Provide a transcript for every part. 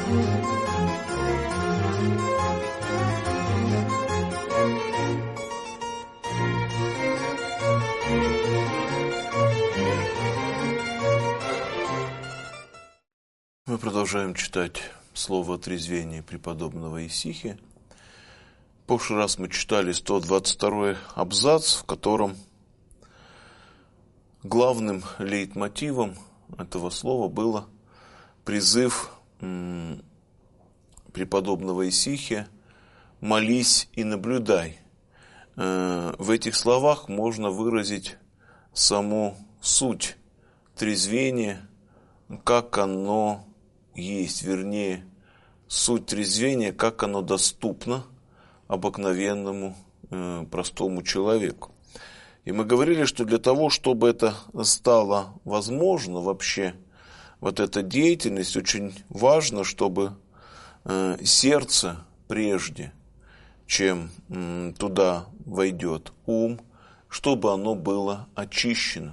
Мы продолжаем читать слово о трезвении преподобного Исихи. В прошлый раз мы читали 122-й абзац, в котором главным лейтмотивом этого слова было призыв преподобного Исихи «молись и наблюдай». В этих словах можно выразить саму суть трезвения, как оно есть, вернее, суть трезвения, как оно доступно обыкновенному простому человеку. И мы говорили, что для того, чтобы это стало возможно вообще, вот эта деятельность, очень важно, чтобы сердце прежде, чем туда войдет ум, чтобы оно было очищено.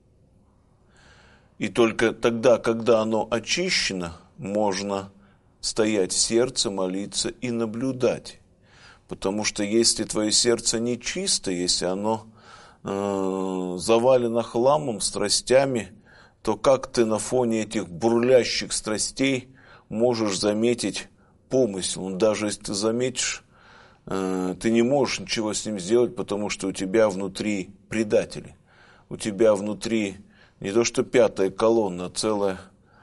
И только тогда, когда оно очищено, можно стоять в сердце, молиться и наблюдать. Потому что если твое сердце не чисто, если оно завалено хламом, страстями, то как ты на фоне этих бурлящих страстей можешь заметить помысел? Даже если ты заметишь, ты не можешь ничего с ним сделать, потому что у тебя внутри предатели. У тебя внутри не то что пятая колонна, а целая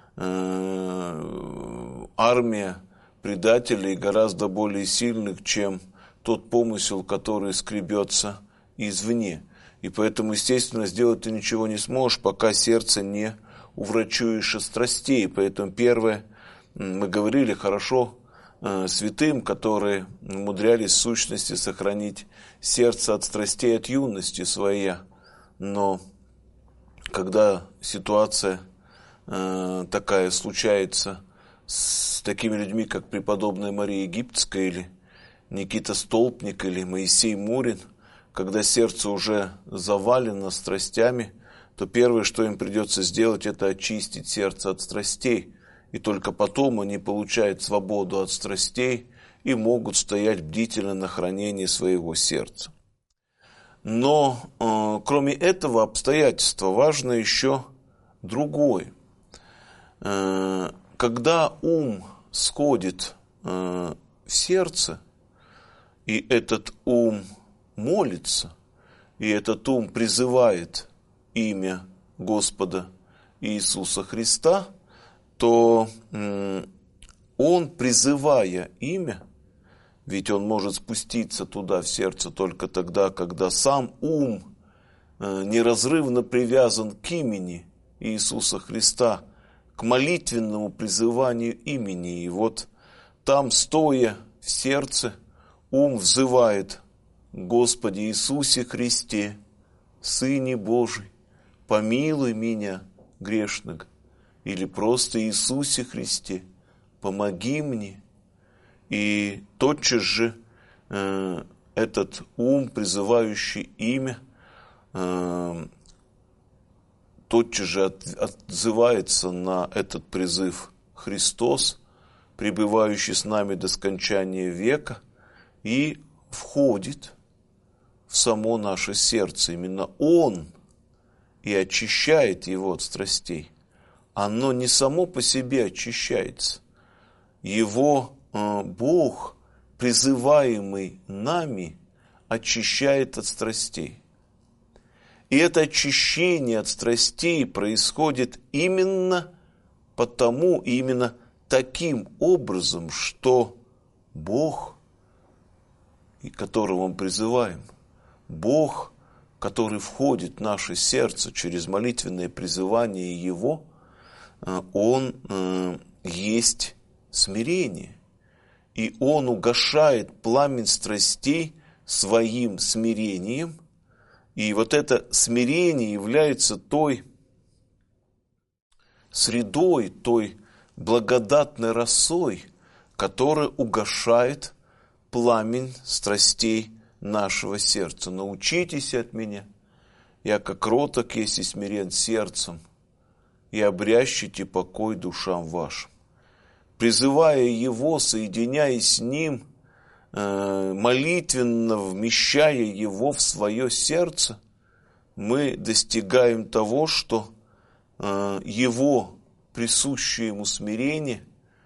армия предателей, гораздо более сильных, чем тот помысел, который скребется извне. И поэтому, естественно, сделать ты ничего не сможешь, пока сердце не уврачуешь от страстей. Поэтому первое, мы говорили, хорошо святым, которые умудрялись в сущности сохранить сердце от страстей от юности своя. Но когда ситуация такая случается с такими людьми, как преподобная Мария Египетская или Никита Столпник или Моисей Мурин, когда сердце уже завалено страстями, то первое, что им придется сделать, это очистить сердце от страстей. И только потом они получают свободу от страстей и могут стоять бдительно на хранении своего сердца. Но кроме этого обстоятельства важно еще другое. Когда ум сходит в сердце, и этот ум молится, и этот ум призывает имя Господа Иисуса Христа, то он, призывая имя, ведь он может спуститься туда, в сердце, только тогда, когда сам ум неразрывно привязан к имени Иисуса Христа, к молитвенному призыванию имени. И вот там, стоя в сердце, ум взывает: «Господи Иисусе Христе, Сыне Божий, помилуй меня, грешного», или просто «Иисусе Христе, помоги мне». И тотчас же этот ум, призывающий имя, тотчас же отзывается на этот призыв Христос, пребывающий с нами до скончания века, и входит в само наше сердце. Именно Он и очищает его от страстей. Оно не само по себе очищается. Его Бог, призываемый нами, очищает от страстей. И это очищение от страстей происходит именно потому, именно таким образом, что Бог, которого мы призываем, Бог, который входит в наше сердце через молитвенное призывание Его, Он есть смирение. И Он угашает пламень страстей своим смирением. И вот это смирение является той средой, той благодатной росой, которая угашает пламень страстей нашего сердца. Научитесь от меня, яко кроток есть и смирен сердцем, и обрящите покой душам вашим. призывая Его, соединяясь с Ним, молитвенно вмещая Его в свое сердце, мы достигаем того, что Его присущее Ему смирение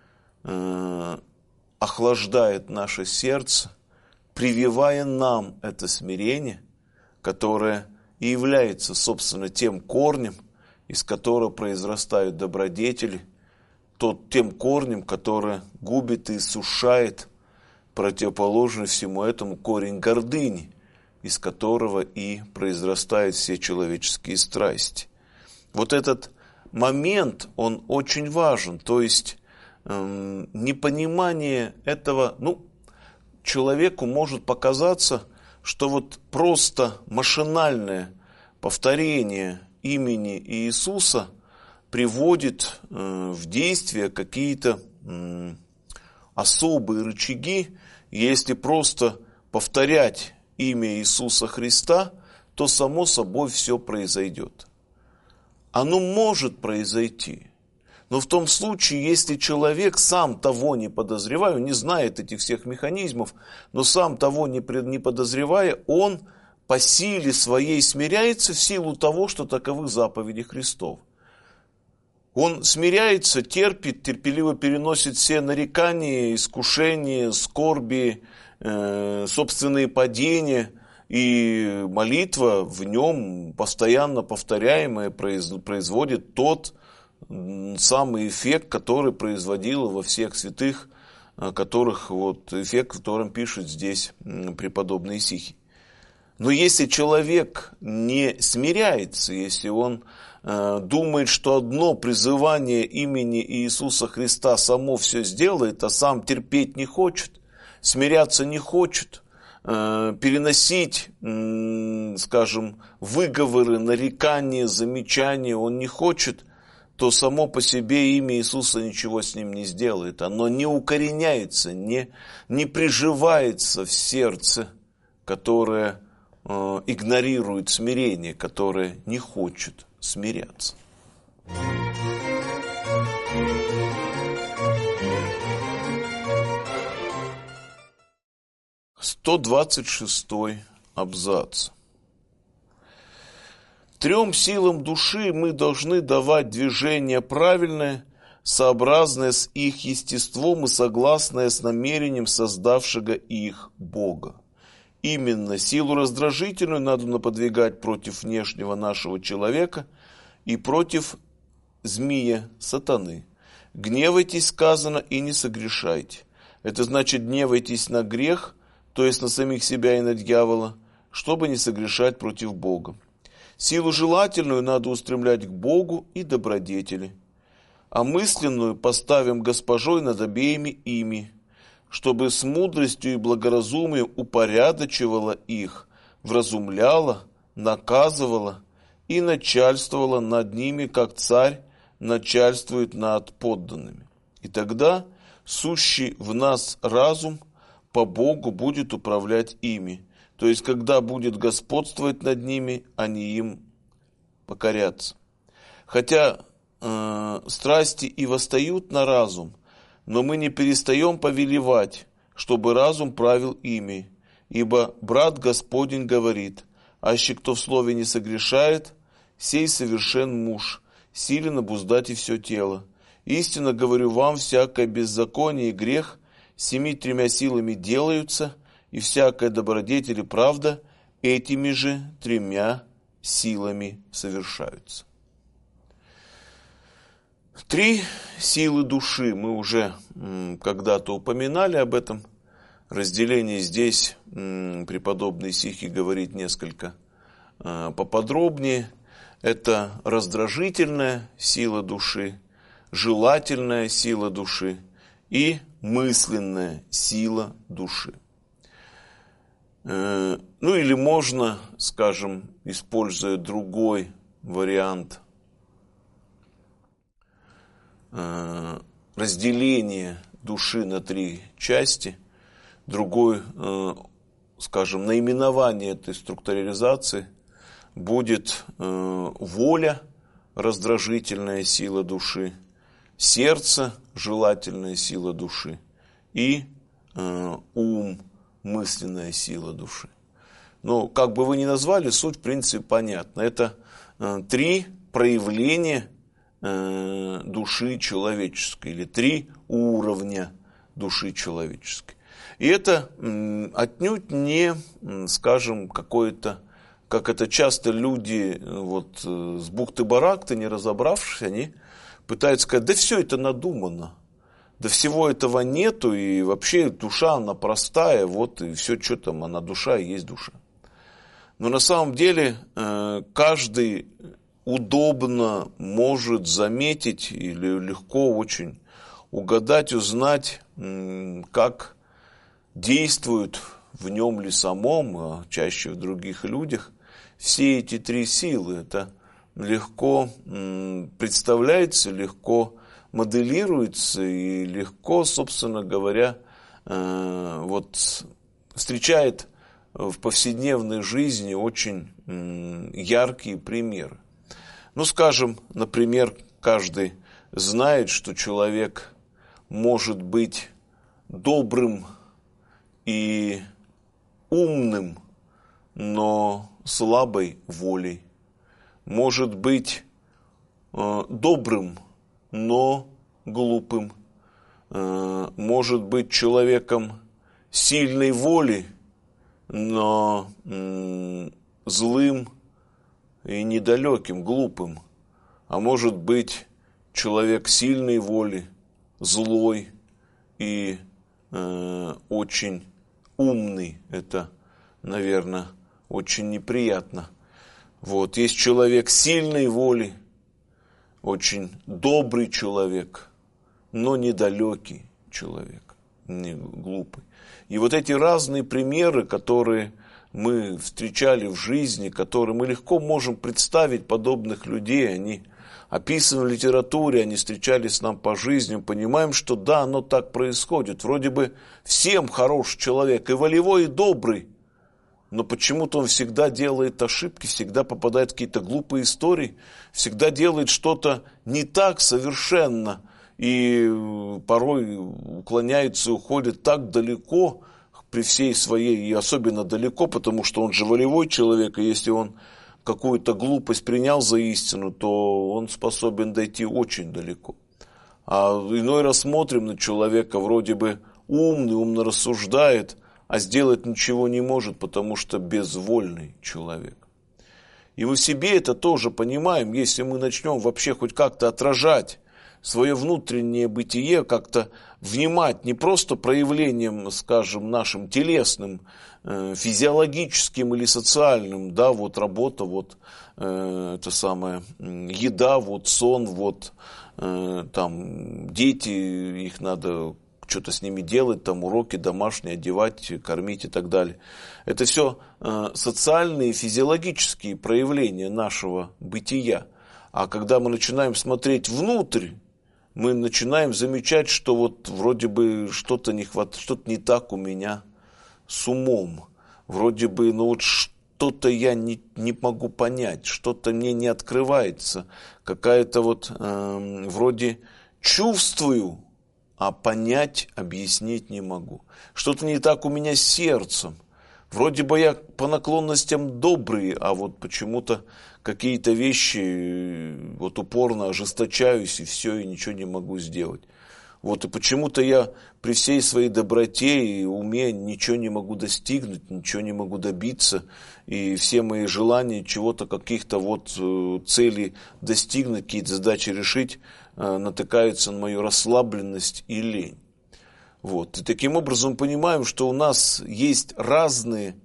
охлаждает наше сердце, прививая нам это смирение, которое и является, собственно, тем корнем, из которого произрастают добродетели, тем корнем, который губит и иссушает противоположный всему этому корень гордыни, из которого и произрастают все человеческие страсти. Вот этот момент, он очень важен, то есть непонимание этого, человеку может показаться, что вот просто машинальное повторение имени Иисуса приводит в действие какие-то особые рычаги. Если просто повторять имя Иисуса Христа, то само собой все произойдет. Оно может произойти, но в том случае, если человек, сам того не подозревая, не знает этих всех механизмов, но сам того не подозревая, он по силе своей смиряется в силу того, что таковы заповеди Христов. Он смиряется, терпит, терпеливо переносит все нарекания, искушения, скорби, собственные падения, и молитва в нем, постоянно повторяемая, производит тот самый эффект, который производила во всех святых, эффект, которым пишет здесь преподобный Исихий. Но если человек не смиряется, если он думает, что одно призывание имени Иисуса Христа само все сделает, а сам терпеть не хочет, смиряться не хочет, переносить, выговоры, нарекания, замечания он не хочет, то само по себе имя Иисуса ничего с ним не сделает. Оно не укореняется, не приживается в сердце, которое игнорирует смирение, которое не хочет смиряться. 126 абзац. Трем силам души мы должны давать движение правильное, сообразное с их естеством и согласное с намерением создавшего их Бога. Именно силу раздражительную надо подвигать против внешнего нашего человека и против змея, сатаны. Гневайтесь, сказано, и не согрешайте. Это значит, гневайтесь на грех, то есть на самих себя и на дьявола, чтобы не согрешать против Бога. Силу желательную надо устремлять к Богу и добродетели, а мысленную поставим госпожой над обеими ими, чтобы с мудростью и благоразумием упорядочивала их, вразумляла, наказывала и начальствовала над ними, как царь начальствует над подданными. И тогда сущий в нас разум по Богу будет управлять ими. То есть, когда будет господствовать над ними, они им покорятся. Хотя страсти и восстают на разум, но мы не перестаем повелевать, чтобы разум правил ими. Ибо брат Господень говорит: аще кто в слове не согрешает, сей совершен муж, силен обуздать и все тело. Истинно говорю вам, всякое беззаконие и грех 7 силами делаются, и всякая добродетель и правда этими же 3 силами совершаются. 3 силы души. Мы уже когда-то упоминали об этом. Разделение здесь преподобный Исихий говорит несколько поподробнее. Это раздражительная сила души, желательная сила души и мысленная сила души. Или можно, используя другой вариант разделения души на 3 части, другой, наименование этой структурализации будет воля, раздражительная сила души, сердце, желательная сила души, и ум, мысленная сила души. Но как бы вы ни назвали, суть в принципе понятна. Это три проявления души человеческой, или три уровня души человеческой. И это отнюдь не, скажем, какое-то, как это часто люди вот, с бухты-барахты, не разобравшись, они пытаются сказать, да все это надумано, да всего этого нету, и вообще душа, она простая, вот, и все, что там, она душа и есть душа. Но на самом деле каждый удобно может заметить или легко очень угадать, узнать, как действуют в нем ли самом, а чаще в других людях, все эти три силы. Это легко представляется, легко моделируется и легко, собственно говоря, вот, встречает в повседневной жизни очень яркие примеры. Ну, скажем, например, каждый знает, что человек может быть добрым и умным, но слабой волей. Может быть добрым, но глупым. Может быть человеком сильной воли, но злым и недалеким, глупым. А может быть человек сильной воли, злой и очень умный. Это, наверное, очень неприятно. Вот. Есть человек сильной воли, очень добрый человек, но недалекий человек, не глупый. И вот эти разные примеры, которые мы встречали в жизни, которые мы легко можем представить подобных людей, они описаны в литературе, они встречались с нам по жизни, мы понимаем, что да, оно так происходит. Вроде бы всем хороший человек, и волевой, и добрый, но почему-то он всегда делает ошибки, всегда попадает в какие-то глупые истории, всегда делает что-то не так совершенно, и порой уклоняется и уходит так далеко при всей своей, и особенно далеко, потому что он же волевой человек, и если он какую-то глупость принял за истину, то он способен дойти очень далеко. А иной раз смотрим на человека, вроде бы умный, умно рассуждает, а сделать ничего не может, потому что безвольный человек. И мы в себе это тоже понимаем, если мы начнем вообще хоть как-то отражать свое внутреннее бытие, как-то внимать не просто проявлением, скажем, нашим телесным, физиологическим или социальным, да, вот работа, вот это самое, еда, вот сон, вот там дети, их надо что-то с ними делать, там уроки домашние, одевать, кормить и так далее. Это все социальные, физиологические проявления нашего бытия. А когда мы начинаем смотреть внутрь, мы начинаем замечать, что вот вроде бы что-то не хватает, что-то не так у меня с умом. Вроде бы, ну вот что-то я не могу понять, что-то мне не открывается. Какая-то вот вроде чувствую, а понять, объяснить не могу. Что-то не так у меня с сердцем. Вроде бы я по наклонностям добрый, а вот почему-то какие-то вещи вот упорно ожесточаюсь, и все, и ничего не могу сделать. Вот, и почему-то я при всей своей доброте и уме ничего не могу достигнуть, ничего не могу добиться, и все мои желания чего-то, каких-то вот целей достигнуть, какие-то задачи решить, натыкаются на мою расслабленность и лень. Вот. И таким образом понимаем, что у нас есть разные,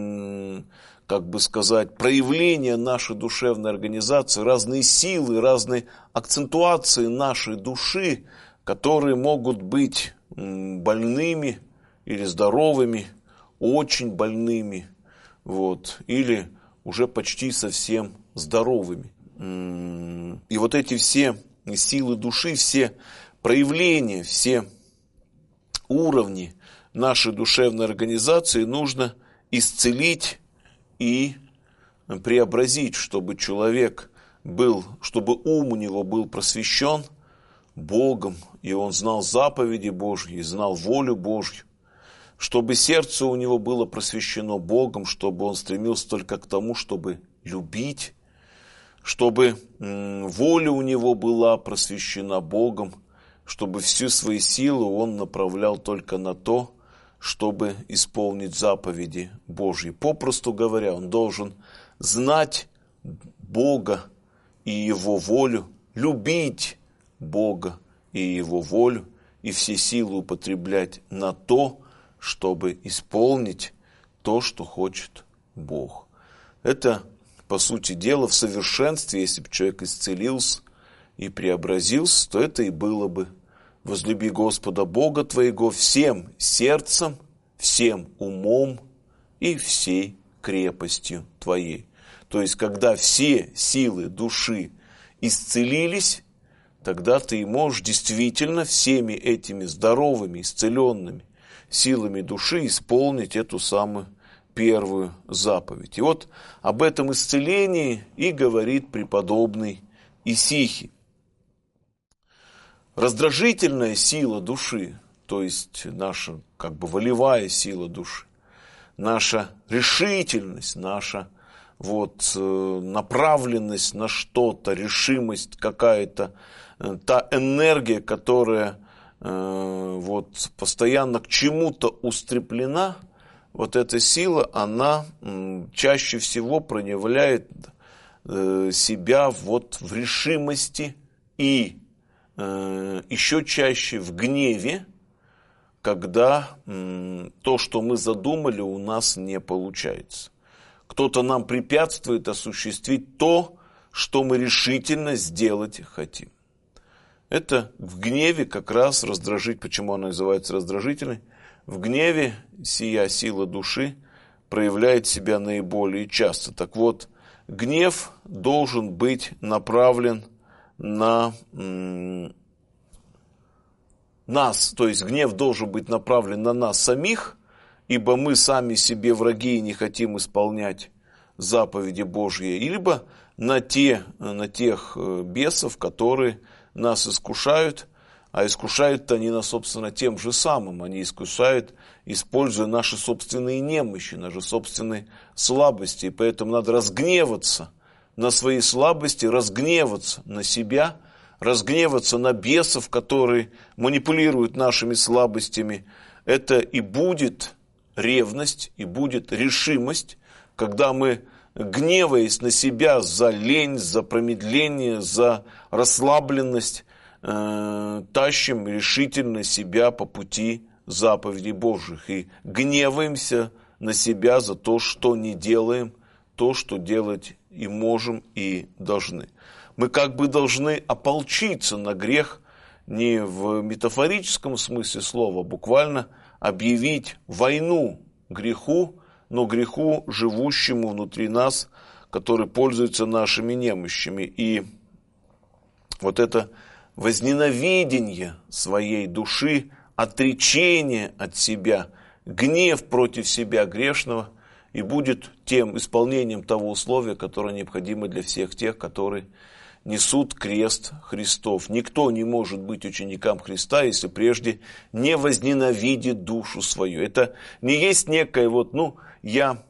как бы сказать, проявления нашей душевной организации, разные силы, разные акцентуации нашей души, которые могут быть больными или здоровыми, очень больными, вот, или уже почти совсем здоровыми. И вот эти все силы души, все проявления, все уровни нашей душевной организации нужно исцелить и преобразить, чтобы человек был, чтобы ум у него был просвещен, Богом, и он знал заповеди Божьи, и знал волю Божью, чтобы сердце у него было просвещено Богом, чтобы он стремился только к тому, чтобы любить, чтобы воля у него была просвещена Богом, чтобы всю свои силы он направлял только на то, чтобы исполнить заповеди Божьи. Попросту говоря, он должен знать Бога и Его волю, любить Бога и Его волю, и все силы употреблять на то, чтобы исполнить то, что хочет Бог. Это, по сути дела, в совершенстве, если бы человек исцелился и преобразился, то это и было бы: возлюби Господа Бога твоего всем сердцем, всем умом и всей крепостью твоей. То есть, когда все силы души исцелились, тогда ты можешь действительно всеми этими здоровыми, исцеленными силами души исполнить эту самую первую заповедь. И вот об этом исцелении и говорит преподобный Исихий. Раздражительная сила души, то есть наша волевая сила души, наша решительность, наша направленность на что-то, решимость какая-то, та энергия, которая постоянно к чему-то устремлена, эта сила, она чаще всего проявляет себя в решимости и еще чаще в гневе, когда то, что мы задумали, у нас не получается. Кто-то нам препятствует осуществить то, что мы решительно сделать хотим. Это в гневе как раз раздражить. Почему она называется раздражительной? В гневе сия сила души проявляет себя наиболее часто. Так вот, гнев должен быть направлен на нас, то есть гнев должен быть направлен на нас самих, ибо мы сами себе враги и не хотим исполнять заповеди Божьи, либо на тех бесов, которые нас искушают, а искушают они нас, собственно, тем же самым. Они искушают, используя наши собственные немощи, наши собственные слабости. И поэтому надо разгневаться на свои слабости, разгневаться на себя, разгневаться на бесов, которые манипулируют нашими слабостями. Это и будет ревность, и будет решимость, когда мы, гневаясь на себя за лень, за промедление, за расслабленность, тащим решительно себя по пути заповедей Божьих и гневаемся на себя за то, что не делаем, то, что делать и можем, и должны. Мы должны ополчиться на грех не в метафорическом смысле слова, а буквально объявить войну греху, но греху, живущему внутри нас, который пользуется нашими немощами. И это возненавидение своей души, отречение от себя, гнев против себя грешного и будет тем исполнением того условия, которое необходимо для всех тех, которые несут крест Христов. Никто не может быть учеником Христа, если прежде не возненавидит душу свою. Это не есть некое я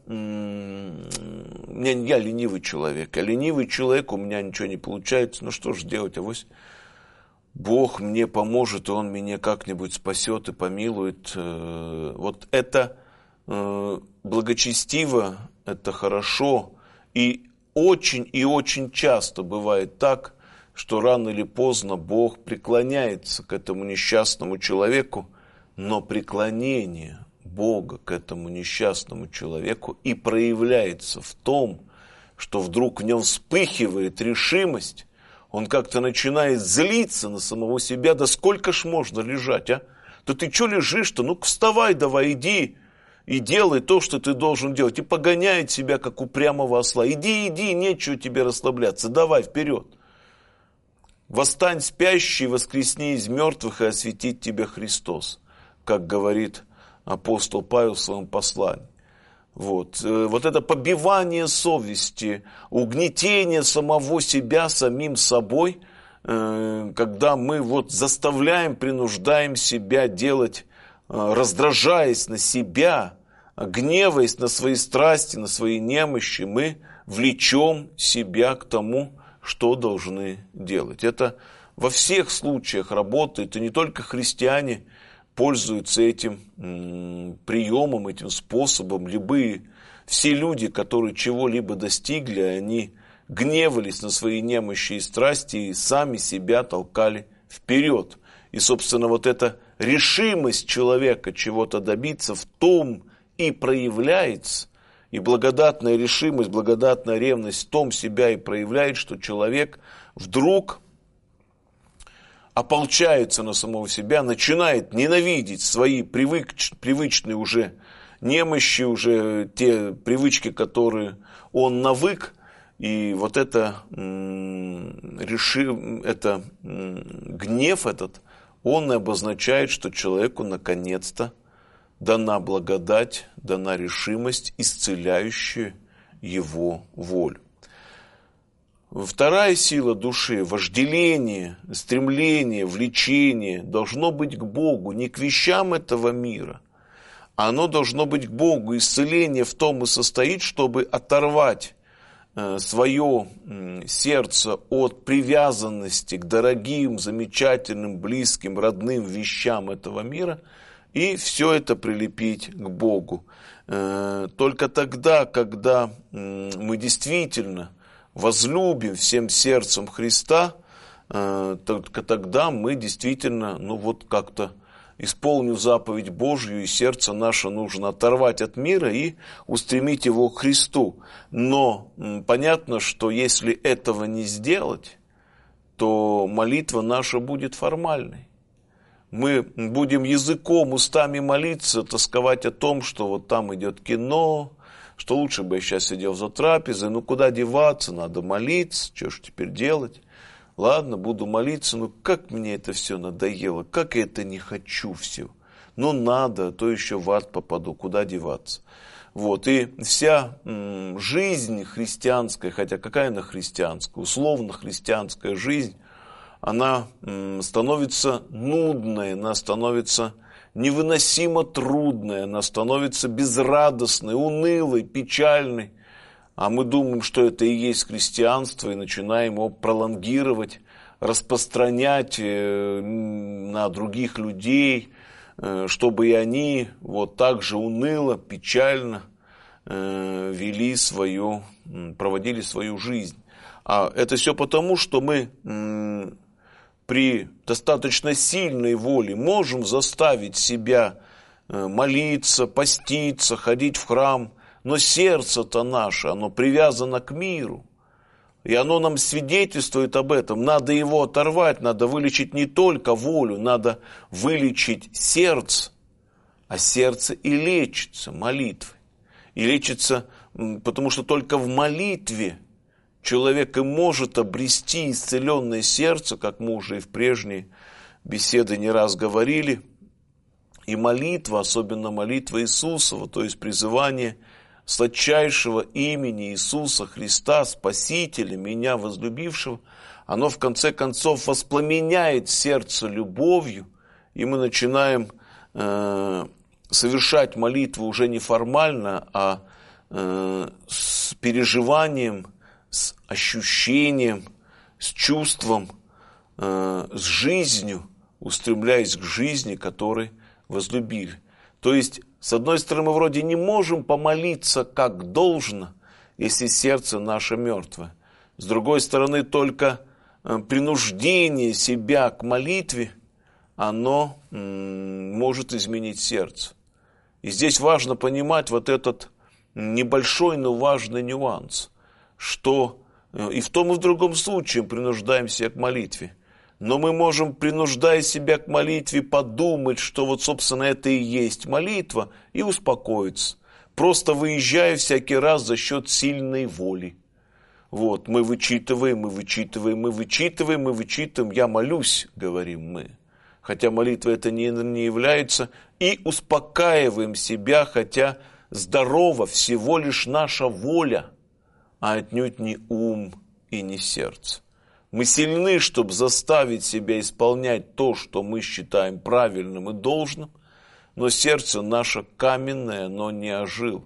ленивый человек. А ленивый человек, у меня ничего не получается. Ну что же делать? Авось Бог мне поможет, и Он меня как-нибудь спасет и помилует. Это благочестиво, это хорошо. И очень часто бывает так, что рано или поздно Бог преклоняется к этому несчастному человеку, но преклонение Бога к этому несчастному человеку и проявляется в том, что вдруг в нем вспыхивает решимость, он как-то начинает злиться на самого себя. Да сколько ж можно лежать, а? Да ты что лежишь-то? Ну-ка вставай давай, иди и делай то, что ты должен делать. И погоняет себя, как упрямого осла. Иди, нечего тебе расслабляться, давай вперед. Восстань спящий, воскресни из мертвых, и осветит тебя Христос, как говорит апостол Павел в своем послании. Это побивание совести, угнетение самого себя самим собой, когда мы вот заставляем, принуждаем себя делать, раздражаясь на себя, гневаясь на свои страсти, на свои немощи, мы влечем себя к тому, что должны делать. Это во всех случаях работает, и не только христиане пользуются этим приемом, этим способом. Все люди, которые чего-либо достигли, они гневались на свои немощи и страсти и сами себя толкали вперед. И, собственно, вот эта решимость человека чего-то добиться в том и проявляется, и благодатная решимость, благодатная ревность в том себя и проявляет, что человек вдруг ополчается на самого себя, начинает ненавидеть свои привычные уже немощи, уже те привычки, которые он навык. И вот гнев этот, он и обозначает, что человеку наконец-то дана благодать, дана решимость, исцеляющая его волю. Вторая сила души, вожделение, стремление, влечение, должно быть к Богу, не к вещам этого мира. Оно должно быть к Богу. Исцеление в том и состоит, чтобы оторвать свое сердце от привязанности к дорогим, замечательным, близким, родным вещам этого мира и все это прилепить к Богу. Только тогда, когда мы действительно возлюбим всем сердцем Христа, только тогда мы действительно, как-то исполним заповедь Божью, и сердце наше нужно оторвать от мира и устремить его к Христу. Но понятно, что если этого не сделать, то молитва наша будет формальной. Мы будем языком, устами молиться, тосковать о том, что вот там идет кино, что лучше бы я сейчас сидел за трапезой, куда деваться, надо молиться, что ж теперь делать? Ладно, буду молиться, как мне это все надоело, как я это не хочу все. Надо, а то еще в ад попаду, куда деваться. И вся жизнь христианская, хотя какая она христианская, условно христианская жизнь, она становится нудной, она становится невыносимо трудной, она становится безрадостной, унылой, печальной. А мы думаем, что это и есть христианство, и начинаем его пролонгировать, распространять на других людей, чтобы и они вот так же уныло, печально проводили свою жизнь. А это все потому, что мы при достаточно сильной воле можем заставить себя молиться, поститься, ходить в храм, но сердце-то наше, оно привязано к миру. И оно нам свидетельствует об этом. Надо его оторвать, надо вылечить не только волю, надо вылечить сердце. А сердце и лечится молитвой. И лечится, потому что только в молитве человек и может обрести исцеленное сердце, как мы уже и в прежней беседе не раз говорили. И молитва, особенно молитва Иисусова, то есть призывание сладчайшего имени Иисуса Христа, Спасителя, меня возлюбившего, оно в конце концов воспламеняет сердце любовью, и мы начинаем совершать молитву уже не формально, а с переживанием, с ощущением, с чувством, с жизнью, устремляясь к жизни, которой возлюбили. То есть, с одной стороны, мы вроде не можем помолиться как должно, если сердце наше мертвое. С другой стороны, только принуждение себя к молитве, оно может изменить сердце. И здесь важно понимать вот этот небольшой, но важный нюанс, что и в том, и в другом случае принуждаем себя к молитве. Но мы можем, принуждая себя к молитве, подумать, что вот, собственно, это и есть молитва, и успокоиться. Просто выезжая всякий раз за счет сильной воли. Мы вычитываем, я молюсь, говорим мы. Хотя молитва это не является, и успокаиваем себя, хотя здорова всего лишь наша воля, а отнюдь не ум и не сердце. Мы сильны, чтобы заставить себя исполнять то, что мы считаем правильным и должным, но сердце наше каменное, но не ожило.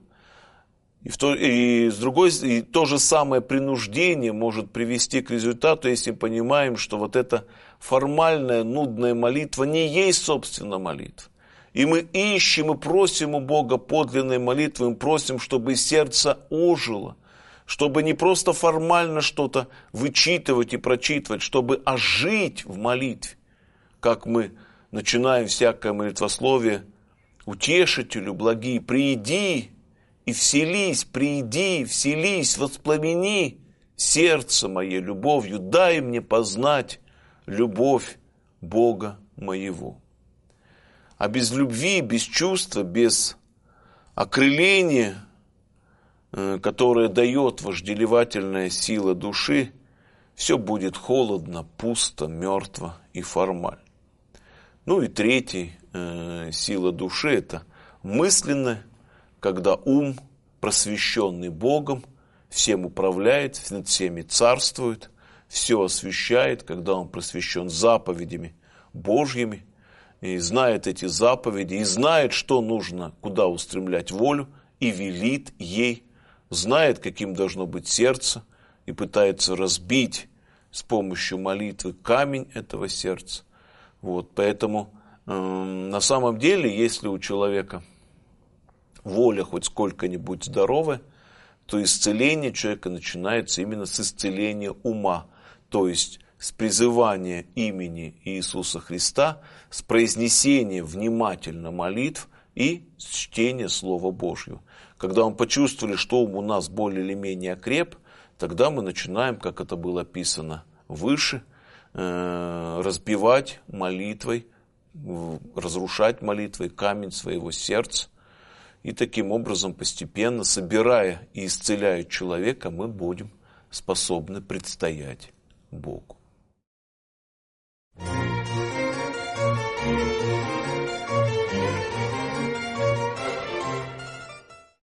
И то же самое принуждение может привести к результату, если понимаем, что вот эта формальная, нудная молитва не есть, собственно, молитва. И мы ищем и просим у Бога подлинной молитвы, мы просим, чтобы сердце ожило, чтобы не просто формально что-то вычитывать и прочитывать, чтобы ожить в молитве, как мы начинаем всякое молитвословие: «Утешителю благий, прииди и вселись, прииди, вселись, воспламени сердце мое любовью, дай мне познать любовь Бога моего». А без любви, без чувства, без окрыления, которое дает вожделевательная сила души, все будет холодно, пусто, мертво и формально. Ну и третья сила души – это мысленная, когда ум, просвещенный Богом, всем управляет, над всеми царствует, все освящает, когда он просвещен заповедями Божьими, и знает эти заповеди, и знает, что нужно, куда устремлять волю, и велит ей, знает, каким должно быть сердце, и пытается разбить с помощью молитвы камень этого сердца. Вот, поэтому на самом деле, если у человека воля хоть сколько-нибудь здоровая, то исцеление человека начинается именно с исцеления ума, то есть с призывания имени Иисуса Христа, с произнесения внимательно молитв и с чтения Слова Божьего. Когда мы почувствовали, что ум у нас более или менее окреп, тогда мы начинаем, как это было описано выше, разбивать молитвой, разрушать молитвой камень своего сердца. И таким образом, постепенно, собирая и исцеляя человека, мы будем способны предстоять Богу.